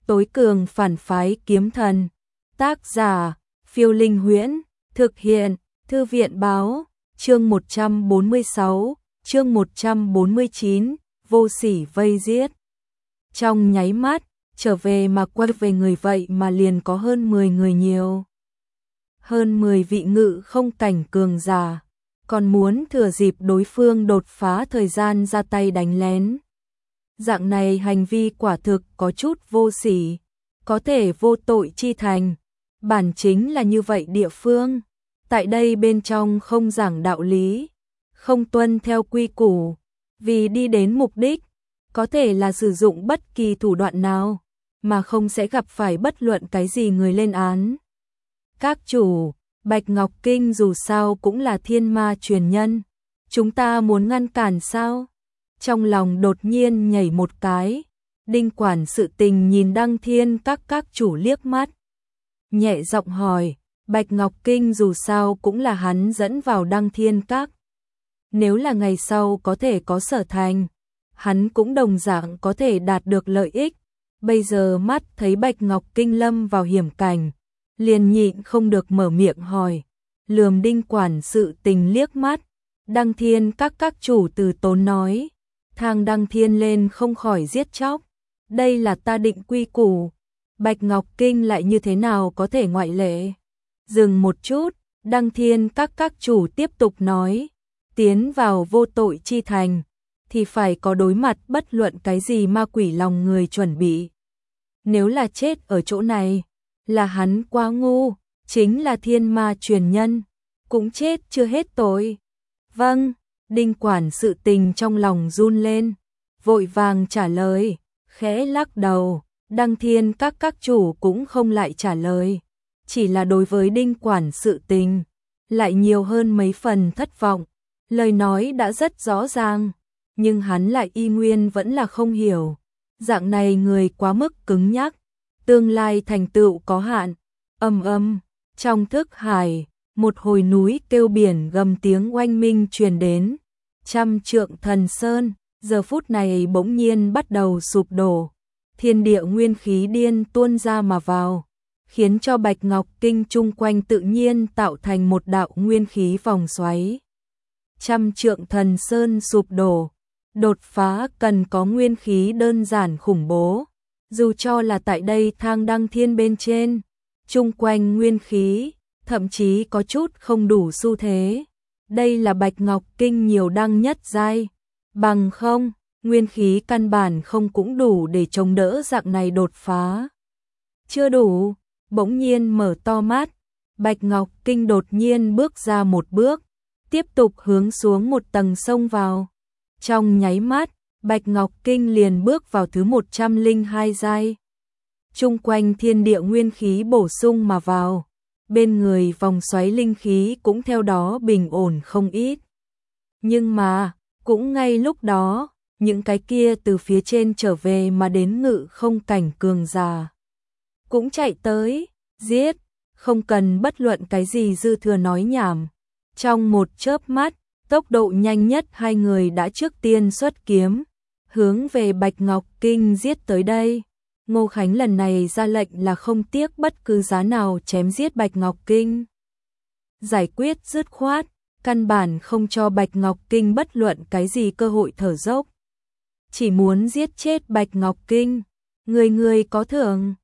Tối cường phản phái kiếm thần. Tác giả, Phiêu Linh Huyễn. Thực hiện, Thư viện báo. Chương 146, chương 149, vô sỉ vây giết. Trong nháy mắt, trở về mà quay về người vậy mà liền có hơn 10 người nhiều. Hơn 10 vị ngự không cảnh cường giả, còn muốn thừa dịp đối phương đột phá thời gian ra tay đánh lén. Dạng này hành vi quả thực có chút vô sỉ, có thể vô tội chi thành. Bản chính là như vậy địa phương. Tại đây bên trong không giảng đạo lý, không tuân theo quy củ, vì đi đến mục đích, có thể là sử dụng bất kỳ thủ đoạn nào, mà không sẽ gặp phải bất luận cái gì người lên án. Các chủ, Bạch Ngọc Kinh dù sao cũng là thiên ma truyền nhân, chúng ta muốn ngăn cản sao? Trong lòng đột nhiên nhảy một cái, Đinh quản sự tình nhìn Đăng Thiên các chủ liếc mắt. Nhẹ giọng hỏi, Bạch Ngọc Kinh dù sao cũng là hắn dẫn vào Đăng Thiên các. Nếu là ngày sau có thể có sở thành, hắn cũng đồng dạng có thể đạt được lợi ích. Bây giờ mắt thấy Bạch Ngọc Kinh lâm vào hiểm cảnh, liền nhịn không được mở miệng hỏi, lườm Đinh quản sự tình liếc mắt. Đăng Thiên các chủ từ tốn nói, thang Đăng Thiên lên không khỏi giết chóc. Đây là ta định quy củ, Bạch Ngọc Kinh lại như thế nào có thể ngoại lệ. Dừng một chút, Đăng Thiên các chủ tiếp tục nói, tiến vào vô tội chi thành, thì phải có đối mặt bất luận cái gì ma quỷ lòng người chuẩn bị. Nếu là chết ở chỗ này, là hắn quá ngu, chính là thiên ma truyền nhân, cũng chết chưa hết tội. Vâng, Đinh quản sự tình trong lòng run lên, vội vàng trả lời, khẽ lắc đầu. Đăng Thiên các chủ cũng không lại trả lời, chỉ là đối với Đinh quản sự tình, lại nhiều hơn mấy phần thất vọng. Lời nói đã rất rõ ràng, nhưng hắn lại y nguyên vẫn là không hiểu. Dạng này người quá mức cứng nhắc, tương lai thành tựu có hạn. Trong thức hải, một hồi núi kêu biển gầm tiếng oanh minh truyền đến. Trăm trượng thần sơn, giờ phút này bỗng nhiên bắt đầu sụp đổ. Thiên địa nguyên khí điên tuôn ra mà vào, khiến cho Bạch Ngọc Kinh chung quanh tự nhiên tạo thành một đạo nguyên khí vòng xoáy. Trăm trượng thần sơn sụp đổ, đột phá cần có nguyên khí đơn giản khủng bố. Dù cho là tại đây thang Đăng Thiên bên trên, chung quanh nguyên khí, thậm chí có chút không đủ xu thế. Đây là Bạch Ngọc Kinh nhiều đăng nhất giai, bằng không, nguyên khí căn bản không cũng đủ để chống đỡ dạng này đột phá. Chưa đủ, bỗng nhiên mở to mắt, Bạch Ngọc Kinh đột nhiên bước ra một bước, tiếp tục hướng xuống một tầng sông vào. Trong nháy mắt, Bạch Ngọc Kinh liền bước vào thứ 102 giai. Chung quanh thiên địa nguyên khí bổ sung mà vào, bên người vòng xoáy linh khí cũng theo đó bình ổn không ít. Nhưng mà, cũng ngay lúc đó, những cái kia từ phía trên trở về mà đến ngự không cảnh cường giả cũng chạy tới, giết, không cần bất luận cái gì dư thừa nói nhảm. Trong một chớp mắt, tốc độ nhanh nhất hai người đã trước tiên xuất kiếm, hướng về Bạch Ngọc Kinh giết tới đây. Ngô Khánh lần này ra lệnh là không tiếc bất cứ giá nào chém giết Bạch Ngọc Kinh. Giải quyết dứt khoát, căn bản không cho Bạch Ngọc Kinh bất luận cái gì cơ hội thở dốc. Chỉ muốn giết chết Bạch Ngọc Kinh, người có thưởng.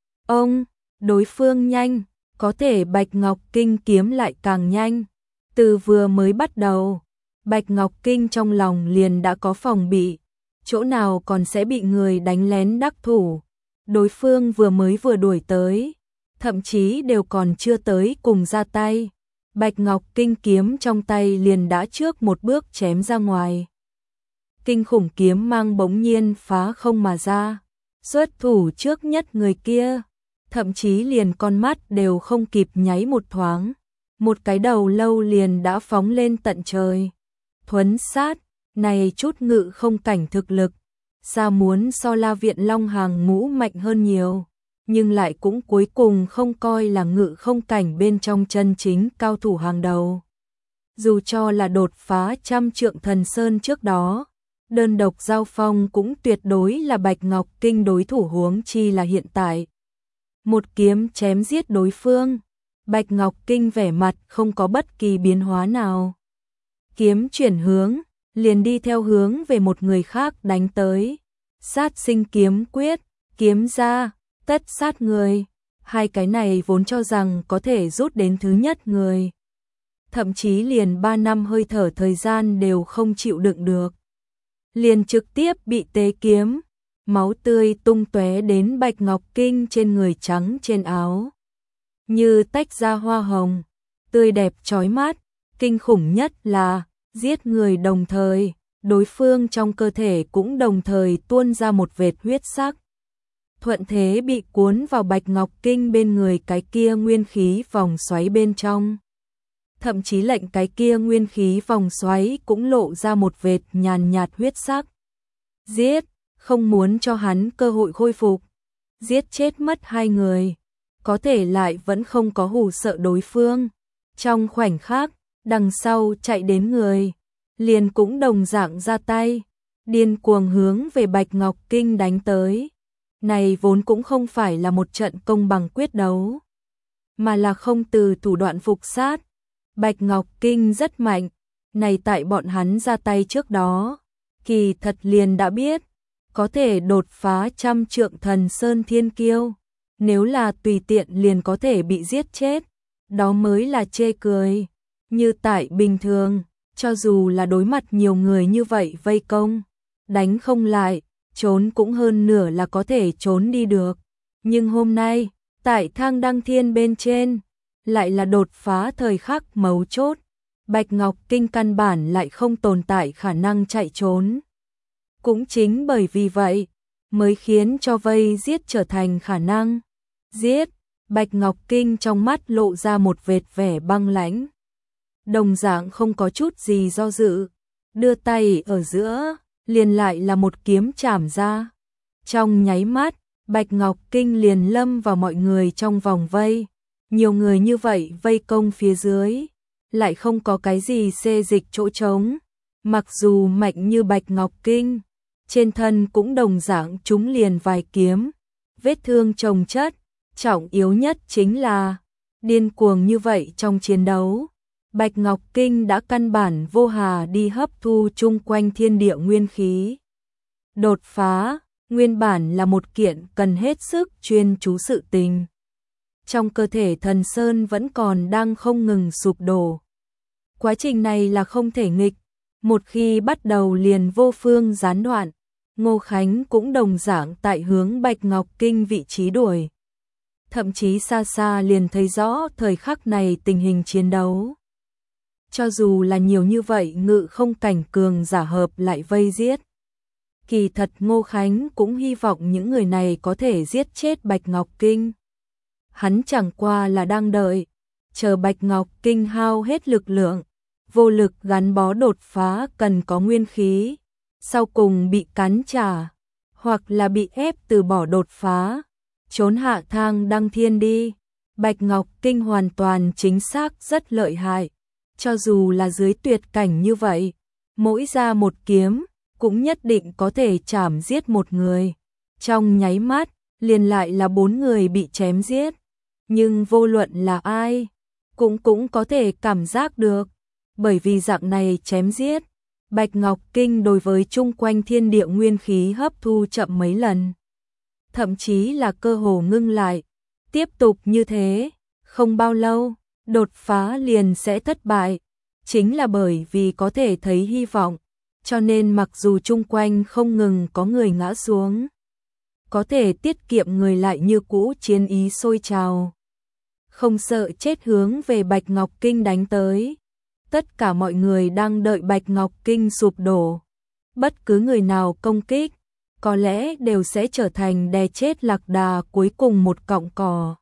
Đối phương nhanh, có thể Bạch Ngọc Kinh kiếm lại càng nhanh. Từ vừa mới bắt đầu, Bạch Ngọc Kinh trong lòng liền đã có phòng bị, chỗ nào còn sẽ bị người đánh lén đắc thủ. Đối phương vừa đuổi tới, thậm chí đều còn chưa tới cùng ra tay. Bạch Ngọc Kinh kiếm trong tay liền đã trước một bước chém ra ngoài. Kinh khủng kiếm mang bỗng nhiên phá không mà ra, xuất thủ trước nhất người kia, thậm chí liền con mắt đều không kịp nháy một thoáng, một cái đầu lâu liền đã phóng lên tận trời. Thuấn sát, này chút ngự không cảnh thực lực, xa muốn so La Viện Long hàng ngũ mạnh hơn nhiều, nhưng lại cũng cuối cùng không coi là ngự không cảnh bên trong chân chính cao thủ hàng đầu. Dù cho là đột phá trăm trượng thần sơn trước đó, đơn độc giao phong cũng tuyệt đối là Bạch Ngọc Kinh đối thủ, huống chi là hiện tại. Một kiếm chém giết đối phương, Bạch Ngọc Kinh vẻ mặt không có bất kỳ biến hóa nào. Kiếm chuyển hướng, liền đi theo hướng về một người khác đánh tới. Sát sinh kiếm quyết, kiếm ra, tất sát người. Hai cái này vốn cho rằng có thể rút đến thứ nhất người. Thậm chí liền 3 năm hơi thở thời gian đều không chịu đựng được. Liền trực tiếp bị tế kiếm, máu tươi tung tóe đến Bạch Ngọc Kinh trên người trắng trên áo. Như tách ra hoa hồng, tươi đẹp chói mắt, kinh khủng nhất là giết người đồng thời, đối phương trong cơ thể cũng đồng thời tuôn ra một vệt huyết sắc. Thuận thế bị cuốn vào Bạch Ngọc Kinh bên người cái kia nguyên khí vòng xoáy bên trong. Thậm chí lệnh cái kia nguyên khí vòng xoáy cũng lộ ra một vệt nhàn nhạt huyết sắc. Giết, không muốn cho hắn cơ hội khôi phục. Giết chết mất hai người, có thể lại vẫn không có hù sợ đối phương. Trong khoảnh khắc, đằng sau chạy đến người, liền cũng đồng dạng ra tay, điên cuồng hướng về Bạch Ngọc Kinh đánh tới. Này vốn cũng không phải là một trận công bằng quyết đấu, mà là không từ thủ đoạn phục sát. Bạch Ngọc Kinh rất mạnh, này tại bọn hắn ra tay trước đó, kỳ thật liền đã biết, có thể đột phá 100 trượng thần sơn thiên kiêu, nếu là tùy tiện liền có thể bị giết chết, đó mới là chê cười. Như tại bình thường, cho dù là đối mặt nhiều người như vậy vây công, đánh không lại, trốn cũng hơn nửa là có thể trốn đi được. Nhưng hôm nay, tại thang đăng thiên bên trên, lại là đột phá thời khắc mấu chốt. Bạch Ngọc Kinh căn bản lại không tồn tại khả năng chạy trốn. Cũng chính bởi vì vậy, mới khiến cho vây giết trở thành khả năng. Giết, Bạch Ngọc Kinh trong mắt lộ ra một vệt vẻ băng lãnh. Đồng dạng không có chút gì do dự, đưa tay ở giữa, liền lại là một kiếm chảm ra. Trong nháy mắt, Bạch Ngọc Kinh liền lâm vào mọi người trong vòng vây. Nhiều người như vậy vây công phía dưới, lại không có cái gì xê dịch chỗ trống. Mặc dù mạnh như Bạch Ngọc Kinh, trên thân cũng đồng dạng trúng liền vài kiếm, vết thương chồng chất. Trọng yếu nhất chính là, điên cuồng như vậy trong chiến đấu, Bạch Ngọc Kinh đã căn bản vô hà đi hấp thu chung quanh thiên địa nguyên khí. Đột phá, nguyên bản là một kiện cần hết sức chuyên chú sự tình. Trong cơ thể thần sơn vẫn còn đang không ngừng sụp đổ. Quá trình này là không thể nghịch, một khi bắt đầu liền vô phương gián đoạn. Ngô Khánh cũng đồng dạng tại hướng Bạch Ngọc Kinh vị trí đuổi. Thậm chí xa xa liền thấy rõ thời khắc này tình hình chiến đấu. Cho dù là nhiều như vậy ngự không cảnh cường giả hợp lại vây giết. Kỳ thật Ngô Khánh cũng hy vọng những người này có thể giết chết Bạch Ngọc Kinh. Hắn chẳng qua là đang đợi, chờ Bạch Ngọc Kinh hao hết lực lượng, vô lực gắn bó đột phá cần có nguyên khí, sau cùng bị cắn trả, hoặc là bị ép từ bỏ đột phá, trốn hạ thang đăng thiên đi. Bạch Ngọc Kinh hoàn toàn chính xác rất lợi hại, cho dù là dưới tuyệt cảnh như vậy, mỗi ra một kiếm, cũng nhất định có thể chảm giết một người. Trong nháy mắt, liền lại là 4 người bị chém giết. Nhưng vô luận là ai, cũng có thể cảm giác được, bởi vì dạng này chém giết, Bạch Ngọc Kinh đối với chung quanh thiên địa nguyên khí hấp thu chậm mấy lần. Thậm chí là cơ hồ ngưng lại, tiếp tục như thế, không bao lâu, đột phá liền sẽ thất bại. Chính là bởi vì có thể thấy hy vọng, cho nên mặc dù chung quanh không ngừng có người ngã xuống, có thể tiết kiệm người lại như cũ chiến ý sôi trào. Không sợ chết hướng về Bạch Ngọc Kinh đánh tới. Tất cả mọi người đang đợi Bạch Ngọc Kinh sụp đổ. Bất cứ người nào công kích, có lẽ đều sẽ trở thành đè chết lạc đà cuối cùng một cọng cỏ.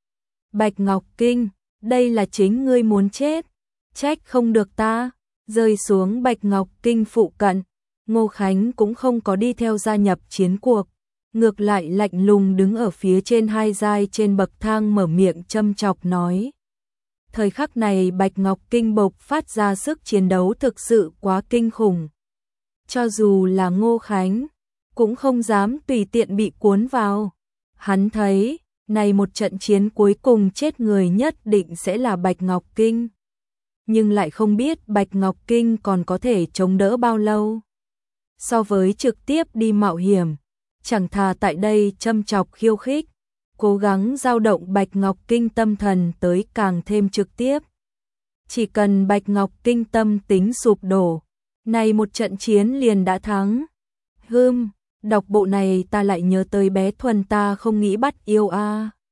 Bạch Ngọc Kinh, đây là chính ngươi muốn chết, trách không được ta. Rơi xuống Bạch Ngọc Kinh phụ cận, Ngô Khánh cũng không có đi theo gia nhập chiến cuộc, ngược lại lạnh lùng đứng ở phía trên hai giai trên bậc thang mở miệng châm chọc nói. Thời khắc này Bạch Ngọc Kinh bộc phát ra sức chiến đấu thực sự quá kinh khủng. cho dù là Ngô Khánh, cũng không dám tùy tiện bị cuốn vào. Hắn thấy, này một trận chiến cuối cùng chết người nhất định sẽ là Bạch Ngọc Kinh. Nhưng lại không biết Bạch Ngọc Kinh còn có thể chống đỡ bao lâu. So với trực tiếp đi mạo hiểm, chẳng thà tại đây châm chọc khiêu khích, cố gắng dao động Bạch Ngọc Kinh tâm thần tới càng thêm trực tiếp. Chỉ cần Bạch Ngọc Kinh tâm tính sụp đổ, này một trận chiến liền đã thắng. Đọc bộ này ta lại nhớ tới bé Thuần ta không nghĩ bắt yêu a.